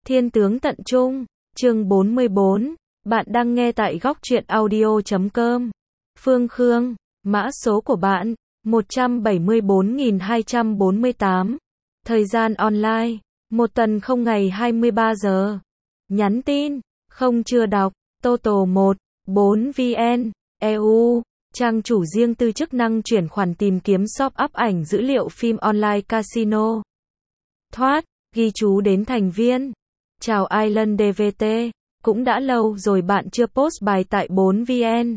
Thiên tướng tận trung, chương 44, bạn đang nghe tại góc truyện audio.com. Phương Khương, mã số của bạn, 174.248. Thời gian online, 1 tuần 0 ngày 23 giờ. Nhắn tin, không chưa đọc, Total 1, 4 VN, EU, trang chủ riêng tư chức năng chuyển khoản tìm kiếm shop up ảnh dữ liệu phim online casino. Thoát, ghi chú đến thành viên. Chào Island DVT, cũng đã lâu rồi bạn chưa post bài tại 4VN.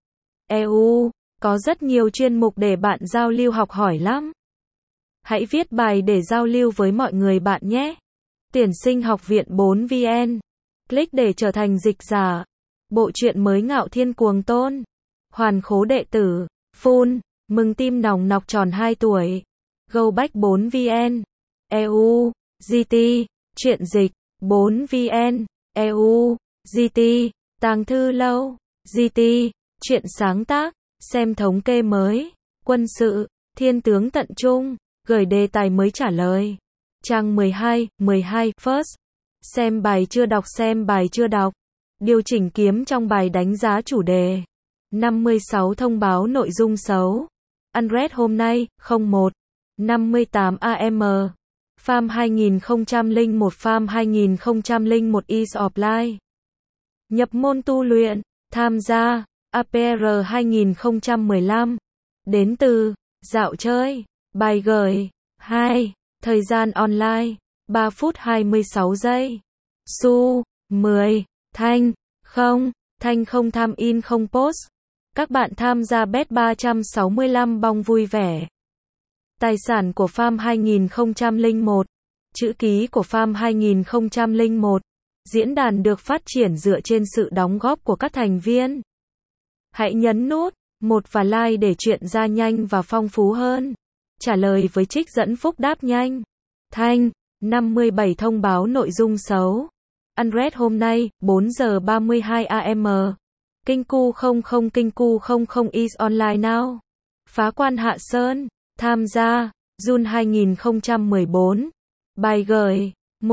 EU, có rất nhiều chuyên mục để bạn giao lưu học hỏi lắm. Hãy viết bài để giao lưu với mọi người bạn nhé. Tuyển sinh học viện 4VN. Click để trở thành dịch giả. Bộ truyện mới Ngạo Thiên Cuồng Tôn. Hoàn khố đệ tử. Full, mừng tim nòng nọc tròn 2 tuổi. Go back 4VN. EU, GT, truyện dịch. 4VN, EU, GT, tàng thư lâu, GT, truyện sáng tác, xem thống kê mới, quân sự, thiên tướng tận trung, gửi đề tài mới trả lời. Trang 12, first. Xem bài chưa đọc, xem bài chưa đọc. Điều chỉnh kiếm trong bài đánh giá chủ đề. 56 thông báo nội dung xấu. Unread hôm nay, 01, 58 AM. Farm 2001 Farm 2001 Is of Life. Nhập môn tu luyện, tham gia, APR 2015. Đến từ, dạo chơi, bài gửi, 2, thời gian online, 3 phút 26 giây. Su, 10, Thanh, không tham in không post. Các bạn tham gia bet 365 bong vui vẻ. Tài sản của Farm 2001. Chữ ký của Farm 2001. Diễn đàn được phát triển dựa trên sự đóng góp của các thành viên. Hãy nhấn nút 1 và like để chuyện ra nhanh và phong phú hơn. Trả lời với trích dẫn phúc đáp nhanh. Thanh, 57 thông báo nội dung xấu. Unread hôm nay, 4 giờ 32 AM. Kinh cu 00 is online now. Phá quan Hạ Sơn. Tham gia, Jun 2014. Bài gửi,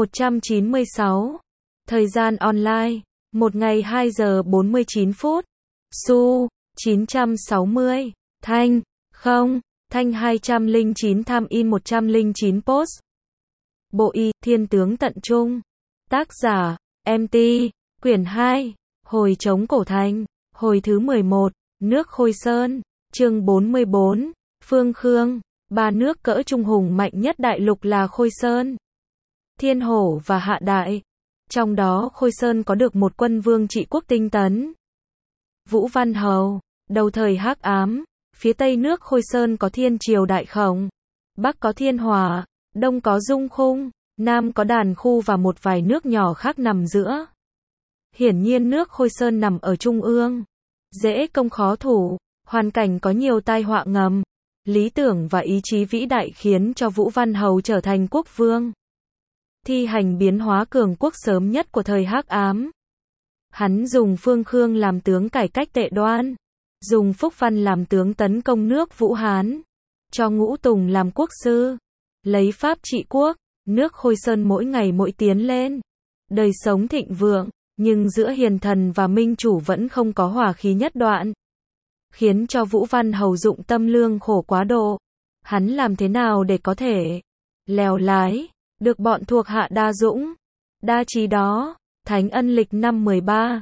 196. Thời gian online, 1 ngày 2 giờ 49 phút. Su, 960. Thanh, không, Thanh 209 tham in 109 post. Bộ Y, Thiên tướng tận trung. Tác giả, MT, quyển 2, Hồi chống cổ thành, hồi thứ 11, nước Khôi Sơn, chương 44. Phương Khương, 3 nước cỡ trung hùng mạnh nhất đại lục là Khôi Sơn, Thiên Hổ và Hạ Đại. Trong đó Khôi Sơn có được một quân vương trị quốc tinh tấn, Vũ Văn Hầu, đầu thời Hắc Ám. Phía tây nước Khôi Sơn có Thiên Triều Đại Khổng, bắc có Thiên Hỏa, đông có Dung Khung, nam có Đàn Khu và một vài nước nhỏ khác nằm giữa. Hiển nhiên nước Khôi Sơn nằm ở trung ương, dễ công khó thủ, hoàn cảnh có nhiều tai họa ngầm. Lý tưởng và ý chí vĩ đại khiến cho Vũ Văn Hầu trở thành quốc vương, thi hành biến hóa cường quốc sớm nhất của thời Hắc Ám. Hắn dùng Phương Khương làm tướng cải cách tệ đoan, dùng Phúc Văn làm tướng tấn công nước Vũ Hán, cho Ngũ Tùng làm quốc sư, lấy pháp trị quốc. Nước Khôi Sơn mỗi ngày mỗi tiến lên, đời sống thịnh vượng, nhưng giữa hiền thần và minh chủ vẫn không có hòa khí nhất đoạn, khiến cho Vũ Văn Hầu dụng tâm lương khổ quá độ. Hắn làm thế nào để có thể lèo lái được bọn thuộc hạ đa dũng, đa trí đó? Thánh Ân lịch năm 13,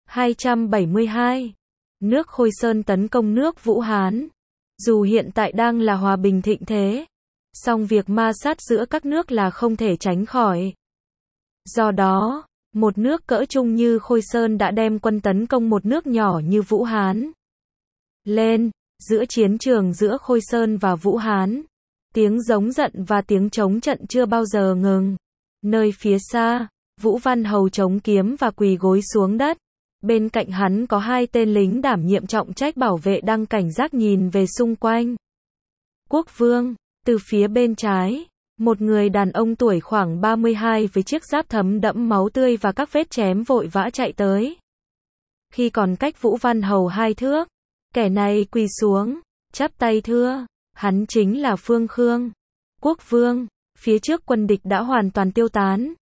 272. Nước Khôi Sơn tấn công nước Vũ Hán. Dù hiện tại đang là hòa bình thịnh thế, song việc ma sát giữa các nước là không thể tránh khỏi. Do đó, một nước cỡ trung như Khôi Sơn đã đem quân tấn công một nước nhỏ như Vũ Hán. Lên, giữa chiến trường giữa Khôi Sơn và Vũ Hán, tiếng giống giận và tiếng chống trận chưa bao giờ ngừng. Nơi phía xa, Vũ Văn Hầu chống kiếm và quỳ gối xuống đất. Bên cạnh hắn có 2 tên lính đảm nhiệm trọng trách bảo vệ đang cảnh giác nhìn về xung quanh. Quốc vương, từ phía bên trái, một người đàn ông tuổi khoảng 32 với chiếc giáp thấm đẫm máu tươi và các vết chém vội vã chạy tới. Khi còn cách Vũ Văn Hầu 2 thước, kẻ này quỳ xuống, chắp tay thưa, hắn chính là Phương Khương, quốc vương. Phía trước quân địch đã hoàn toàn tiêu tán.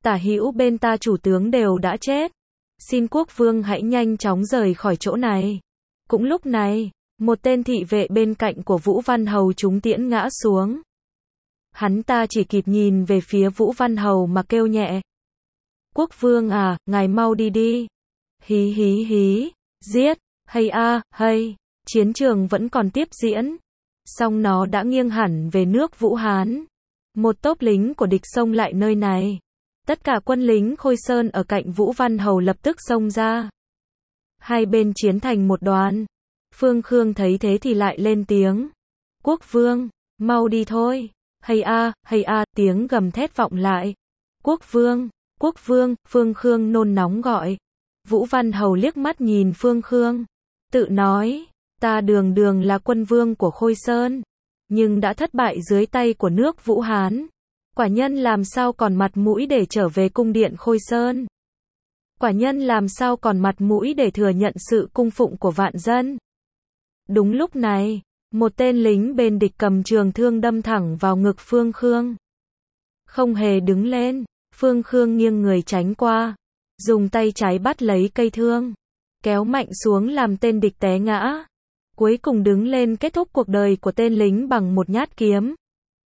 Tả hữu bên ta chủ tướng đều đã chết. Xin quốc vương hãy nhanh chóng rời khỏi chỗ này. Cũng lúc này, một tên thị vệ bên cạnh của Vũ Văn Hầu trúng tiễn ngã xuống. Hắn ta chỉ kịp nhìn về phía Vũ Văn Hầu mà kêu nhẹ. Quốc vương à, ngài mau đi đi. Hí hí hí, giết, hay a, hay. Chiến trường vẫn còn tiếp diễn. Song nó đã nghiêng hẳn về nước Vũ Hán. Một tốp lính của địch xông lại nơi này. Tất cả quân lính Khôi Sơn ở cạnh Vũ Văn Hầu lập tức xông ra. Hai bên chiến thành một đoàn. Phương Khương thấy thế thì lại lên tiếng. Quốc vương, mau đi thôi. Hay a, tiếng gầm thét vọng lại. Quốc vương, Phương Khương nôn nóng gọi. Vũ Văn Hầu liếc mắt nhìn Phương Khương. Tự nói, ta đường đường là quân vương của Khôi Sơn. Nhưng đã thất bại dưới tay của nước Vũ Hán. Quả nhân làm sao còn mặt mũi để trở về cung điện Khôi Sơn. Quả nhân làm sao còn mặt mũi để thừa nhận sự cung phụng của vạn dân. Đúng lúc này, một tên lính bên địch cầm trường thương đâm thẳng vào ngực Phương Khương. Không hề đứng lên, Phương Khương nghiêng người tránh qua, dùng tay trái bắt lấy cây thương, kéo mạnh xuống làm tên địch té ngã. Cuối cùng đứng lên kết thúc cuộc đời của tên lính bằng một nhát kiếm.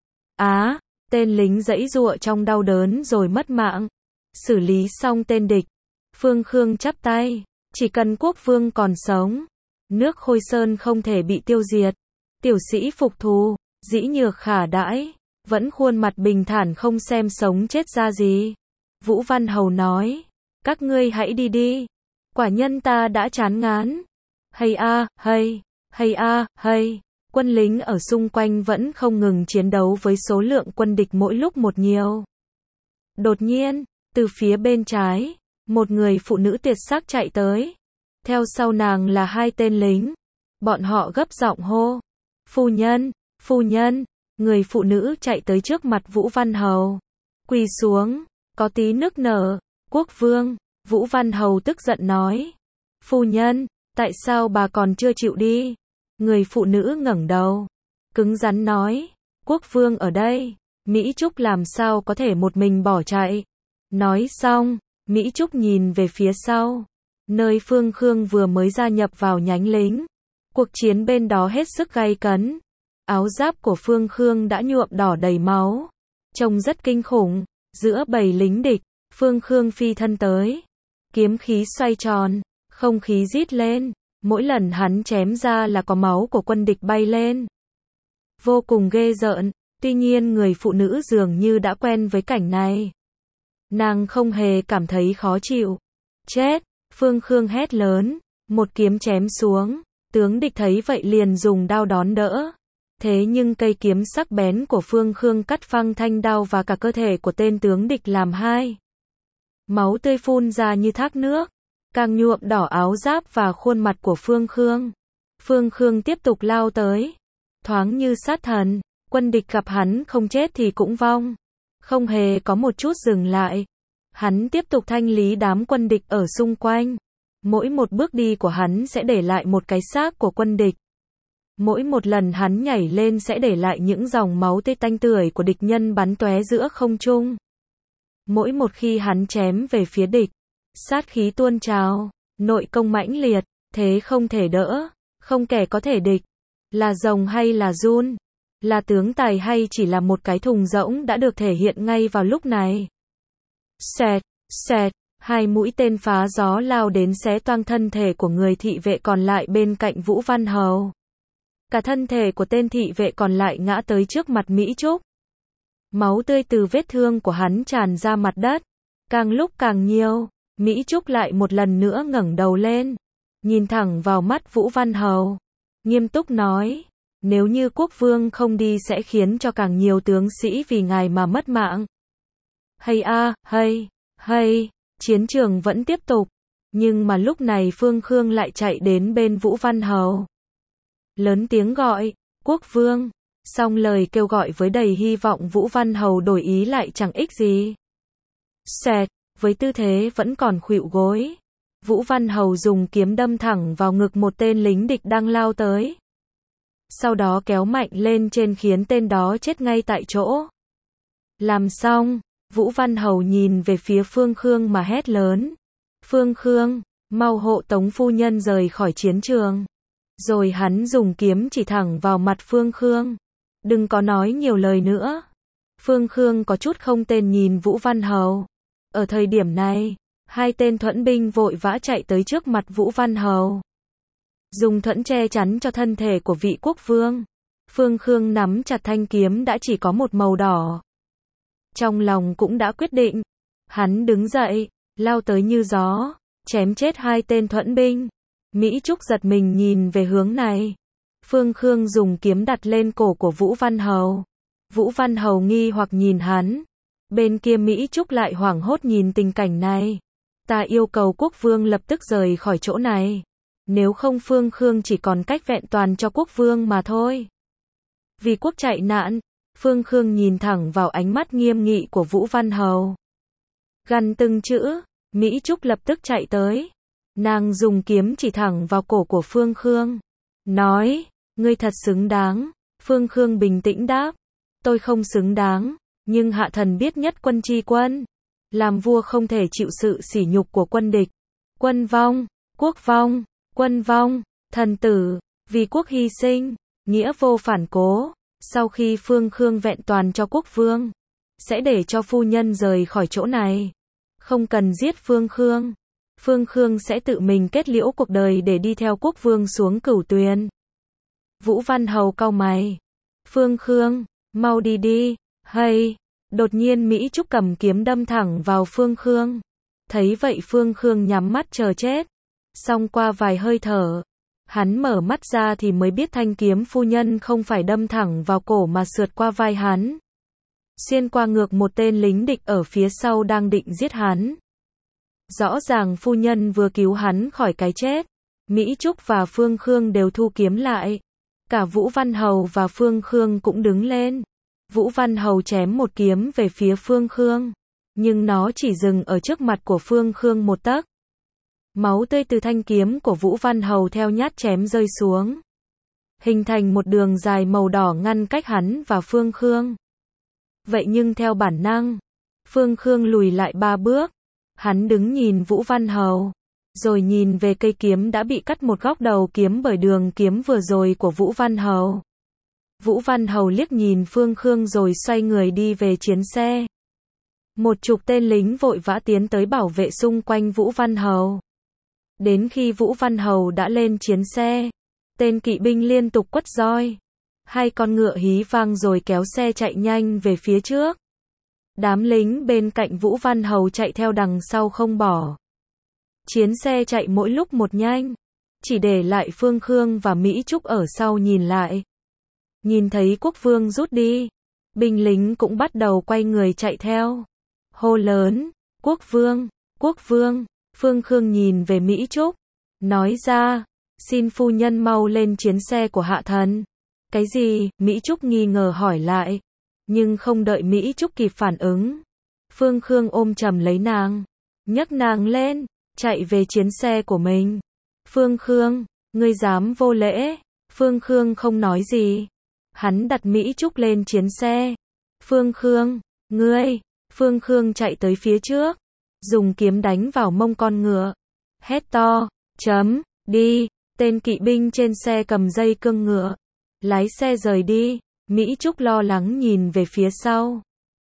Tên lính giãy giụa trong đau đớn rồi mất mạng. Xử lý xong tên địch, Phương Khương chắp tay, chỉ cần quốc vương còn sống, nước Khôi Sơn không thể bị tiêu diệt. Tiểu sĩ phục thù, dĩ nhược khả đãi, vẫn khuôn mặt bình thản không xem sống chết ra gì. Vũ Văn Hầu nói, các ngươi hãy đi đi, quả nhân ta đã chán ngán. Hay a, hay. Quân lính ở xung quanh vẫn không ngừng chiến đấu với số lượng quân địch mỗi lúc một nhiều. Đột nhiên, từ phía bên trái, một người phụ nữ tuyệt sắc chạy tới. Theo sau nàng là hai tên lính. Bọn họ gấp giọng hô. Phu nhân, người phụ nữ chạy tới trước mặt Vũ Văn Hầu. Quỳ xuống, có tí nức nở. Quốc vương, Vũ Văn Hầu tức giận nói. Phu nhân, tại sao bà còn chưa chịu đi? Người phụ nữ ngẩng đầu, cứng rắn nói. Quốc vương ở đây, Mỹ Trúc làm sao có thể một mình bỏ chạy? Nói xong, Mỹ Trúc nhìn về phía sau, nơi Phương Khương vừa mới gia nhập vào nhánh lính. Cuộc chiến bên đó hết sức gay cấn. Áo giáp của Phương Khương đã nhuộm đỏ đầy máu. Trông rất kinh khủng. Giữa bầy lính địch, Phương Khương phi thân tới. Kiếm khí xoay tròn, không khí rít lên. Mỗi lần hắn chém ra là có máu của quân địch bay lên. Vô cùng ghê rợn. Tuy nhiên người phụ nữ dường như đã quen với cảnh này. Nàng không hề cảm thấy khó chịu. Chết! Phương Khương hét lớn. Một kiếm chém xuống. Tướng địch thấy vậy liền dùng đao đón đỡ. Thế nhưng cây kiếm sắc bén của Phương Khương cắt phăng thanh đao và cả cơ thể của tên tướng địch làm hai. Máu tươi phun ra như thác nước, càng nhuộm đỏ áo giáp và khuôn mặt của Phương Khương. Phương Khương tiếp tục lao tới. Thoáng như sát thần, quân địch gặp hắn không chết thì cũng vong. Không hề có một chút dừng lại. Hắn tiếp tục thanh lý đám quân địch ở xung quanh. Mỗi một bước đi của hắn sẽ để lại một cái xác của quân địch. Mỗi một lần hắn nhảy lên sẽ để lại những dòng máu tươi tanh tưởi của địch nhân bắn tóe giữa không trung. Mỗi một khi hắn chém về phía địch, sát khí tuôn trào, nội công mãnh liệt, thế không thể đỡ, không kẻ có thể địch. Là rồng hay là giun, là tướng tài hay chỉ là một cái thùng rỗng đã được thể hiện ngay vào lúc này. Xẹt, hai mũi tên phá gió lao đến xé toang thân thể của người thị vệ còn lại bên cạnh Vũ Văn Hầu. Cả thân thể của tên thị vệ còn lại ngã tới trước mặt Mỹ Trúc. Máu tươi từ vết thương của hắn tràn ra mặt đất. Càng lúc càng nhiều, Mỹ Trúc lại một lần nữa ngẩng đầu lên, nhìn thẳng vào mắt Vũ Văn Hầu, nghiêm túc nói, nếu như quốc vương không đi sẽ khiến cho càng nhiều tướng sĩ vì ngài mà mất mạng. Hay, chiến trường vẫn tiếp tục, nhưng mà lúc này Phương Khương lại chạy đến bên Vũ Văn Hầu. Lớn tiếng gọi, quốc vương, song lời kêu gọi với đầy hy vọng Vũ Văn Hầu đổi ý lại chẳng ích gì. Với tư thế vẫn còn khuỵu gối, Vũ Văn Hầu dùng kiếm đâm thẳng vào ngực một tên lính địch đang lao tới. Sau đó kéo mạnh lên trên khiến tên đó chết ngay tại chỗ. Làm xong, Vũ Văn Hầu nhìn về phía Phương Khương mà hét lớn. Phương Khương, mau hộ Tống phu nhân rời khỏi chiến trường. Rồi hắn dùng kiếm chỉ thẳng vào mặt Phương Khương. Đừng có nói nhiều lời nữa. Phương Khương có chút không tên nhìn Vũ Văn Hầu. Ở thời điểm này, hai tên thuẫn binh vội vã chạy tới trước mặt Vũ Văn Hầu. Dùng thuẫn che chắn cho thân thể của vị quốc vương. Phương Khương nắm chặt thanh kiếm đã chỉ có một màu đỏ. Trong lòng cũng đã quyết định. Hắn đứng dậy, lao tới như gió, chém chết hai tên thuẫn binh. Mỹ Trúc giật mình nhìn về hướng này. Phương Khương dùng kiếm đặt lên cổ của Vũ Văn Hầu. Vũ Văn Hầu nghi hoặc nhìn hắn. Bên kia Mỹ Trúc lại hoảng hốt nhìn tình cảnh này. Ta yêu cầu quốc vương lập tức rời khỏi chỗ này. Nếu không Phương Khương chỉ còn cách vẹn toàn cho quốc vương mà thôi. Vì quốc chạy nạn, Phương Khương nhìn thẳng vào ánh mắt nghiêm nghị của Vũ Văn Hầu. Gằn từng chữ, Mỹ Trúc lập tức chạy tới. Nàng dùng kiếm chỉ thẳng vào cổ của Phương Khương. Nói, ngươi thật xứng đáng. Phương Khương bình tĩnh đáp. Tôi không xứng đáng, nhưng hạ thần biết nhất quân chi quân. Làm vua không thể chịu sự sỉ nhục của quân địch. Quân vong, quốc vong, quân vong, thần tử, vì quốc hy sinh, nghĩa vô phản cố. Sau khi Phương Khương vẹn toàn cho quốc vương, sẽ để cho phu nhân rời khỏi chỗ này. Không cần giết Phương Khương. Phương Khương sẽ tự mình kết liễu cuộc đời để đi theo quốc vương xuống Cửu Tuyền. Vũ Văn Hầu cau mày. Phương Khương, mau đi đi, hay. Đột nhiên Mỹ Trúc cầm kiếm đâm thẳng vào Phương Khương. Thấy vậy Phương Khương nhắm mắt chờ chết. Xong qua vài hơi thở, hắn mở mắt ra thì mới biết thanh kiếm phu nhân không phải đâm thẳng vào cổ mà sượt qua vai hắn. Xuyên qua ngược một tên lính địch ở phía sau đang định giết hắn. Rõ ràng phu nhân vừa cứu hắn khỏi cái chết. Mỹ Trúc và Phương Khương đều thu kiếm lại. Cả Vũ Văn Hầu và Phương Khương cũng đứng lên. Vũ Văn Hầu chém một kiếm về phía Phương Khương. Nhưng nó chỉ dừng ở trước mặt của Phương Khương một tấc. Máu tươi từ thanh kiếm của Vũ Văn Hầu theo nhát chém rơi xuống. Hình thành một đường dài màu đỏ ngăn cách hắn và Phương Khương. Vậy nhưng theo bản năng, Phương Khương lùi lại 3 bước. Hắn đứng nhìn Vũ Văn Hầu. Rồi nhìn về cây kiếm đã bị cắt một góc đầu kiếm bởi đường kiếm vừa rồi của Vũ Văn Hầu. Vũ Văn Hầu liếc nhìn Phương Khương rồi xoay người đi về chiến xe. Một chục tên lính vội vã tiến tới bảo vệ xung quanh Vũ Văn Hầu. Đến khi Vũ Văn Hầu đã lên chiến xe, tên kỵ binh liên tục quất roi. Hai con ngựa hí vang rồi kéo xe chạy nhanh về phía trước. Đám lính bên cạnh Vũ Văn Hầu chạy theo đằng sau không bỏ. Chiến xe chạy mỗi lúc một nhanh, chỉ để lại Phương Khương và Mỹ Trúc ở sau nhìn lại. Nhìn thấy quốc vương rút đi, binh lính cũng bắt đầu quay người chạy theo. Hô lớn, quốc vương, quốc vương. Phương Khương nhìn về Mỹ Trúc, nói ra, xin phu nhân mau lên chiến xe của hạ thần. Cái gì? Mỹ Trúc nghi ngờ hỏi lại. Nhưng không đợi Mỹ Trúc kịp phản ứng, Phương Khương ôm chầm lấy nàng, nhấc nàng lên, chạy về chiến xe của mình. Phương Khương, ngươi dám vô lễ? Phương Khương không nói gì. Hắn đặt Mỹ Trúc lên chiến xe. Phương Khương, ngươi. Phương Khương chạy tới phía trước, dùng kiếm đánh vào mông con ngựa. Hét to, chấm, đi. Tên kỵ binh trên xe cầm dây cương ngựa, lái xe rời đi. Mỹ Trúc lo lắng nhìn về phía sau.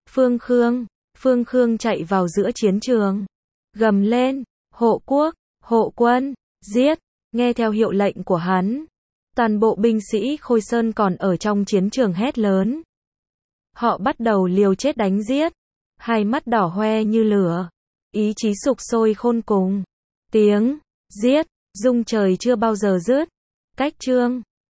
Phương Khương chạy vào giữa chiến trường, gầm lên, hộ quốc, hộ quân, giết. Nghe theo hiệu lệnh của hắn, toàn bộ binh sĩ Khôi Sơn còn ở trong chiến trường hét lớn. Họ bắt đầu liều chết đánh giết, hai mắt đỏ hoe như lửa, ý chí sục sôi khôn cùng. Tiếng giết rung trời chưa bao giờ dứt. Cách chương